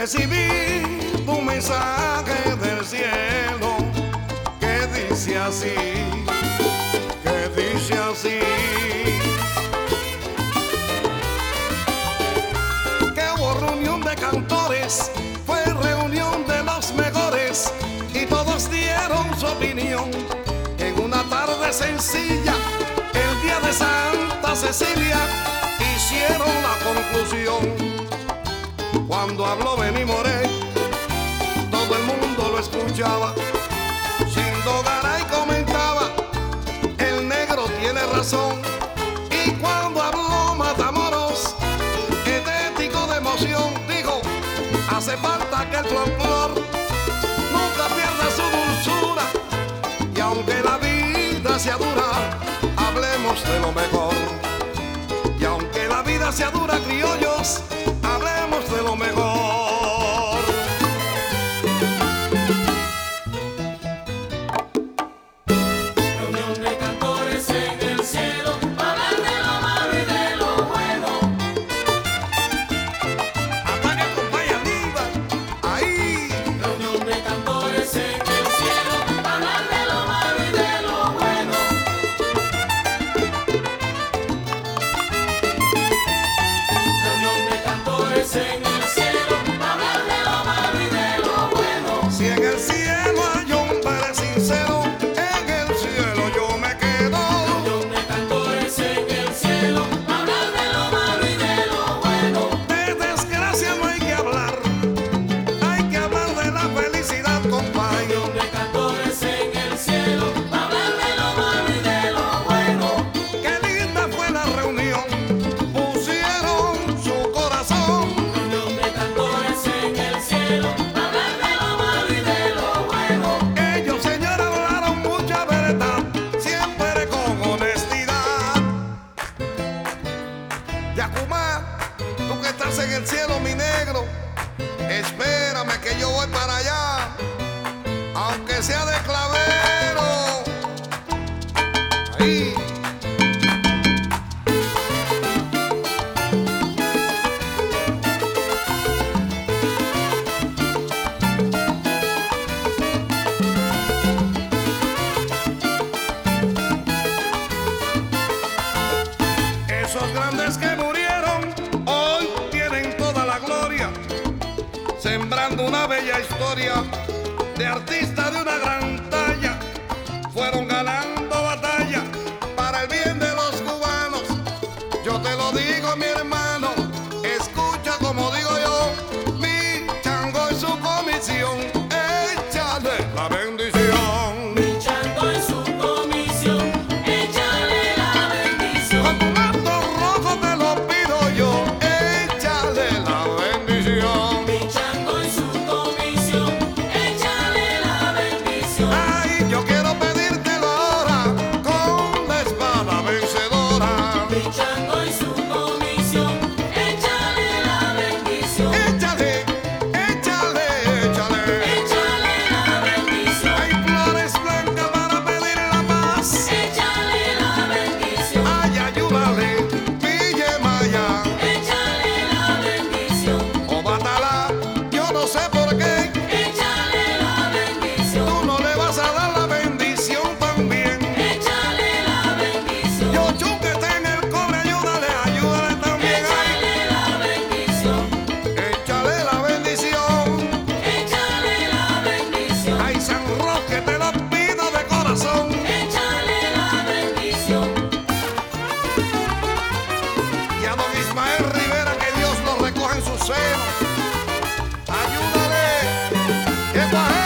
Recibí tu mensaje del cielo que dice así, que dice así. Que hubo reunión de cantores, fue reunión de los mejores y todos dieron su opinión. En una tarde sencilla, el día de Santa Cecilia, hicieron la conclusión. Cuando habló Benny Moré, todo el mundo lo escuchaba. Sindo Garay comentaba, el negro tiene razón. Y cuando habló Matamoros, etético de emoción, dijo, hace falta que el folclor nunca pierda su dulzura. Y aunque la vida sea dura, hablemos de lo mejor. Y aunque la vida sea dura, criollos, hablemos de lo mejor. Reunión de cantores en el cielo, hablar de lo malo y de lo bueno. Apaga, compadre Aníbal, ahí. Reunión de cantores en el cielo, hablar de lo malo y de lo bueno. Reunión de cantores en el cielo, hablar de lo malo y de lo bueno. Si en el cielo hay hombre sincero, en el cielo yo me quedo. Reunión de cantores en el cielo, hablar de lo malo y de lo bueno. De desgracia no hay que hablar de la felicidad, compadre. Reunión de cantores en el cielo, hablar de lo malo y de lo bueno. Qué linda fue la reunión, pusieron su corazón. Reunión de cantores en el cielo, hablar de lo malo y de lo bueno. Ellos, señor, hablaron mucha verdad, siempre con honestidad. Yacumá, tú que estás en el cielo, mi negro, espérame que yo voy para allá, aunque sea de clavero. Ahí. Esos grandes que murieron hoy tienen toda la gloria, sembrando una bella historia de artistas de una gran talla. Fueron ganando batalla para el bien de los cubanos. Yo te lo digo, mi hermano, escucha como digo yo, mi chango y su comisión, échale la bendición. Mi chango en su comisión, échale la bendición. Con tu manto rojo te lo pido yo, échale la bendición. Mi chango en su comisión, échale la bendición. Ay, yo quiero pedírtelo ahora con la espada vencedora. Mi chango en su comisión, échale la bendición. Échale, échale, échale. Échale la bendición. Hay flores blancas para pedir la paz. Échale la bendición. Ay, ayúdale, Ville Maya Échale la bendición. o Batalá, yo no sé por qué. Échale la bendición. Tú no le vas a dar la bendición también. Échale la bendición. Yo que está en el cobre, ayúdale, ayúdale también. Ay, Échale la bendición. échale la bendición. Échale la bendición. Ay, San Roque, te lo pido de corazón. Échale la bendición. Y a don Ismael Rivera, que Dios lo recoja en su seno. Ayúdale, que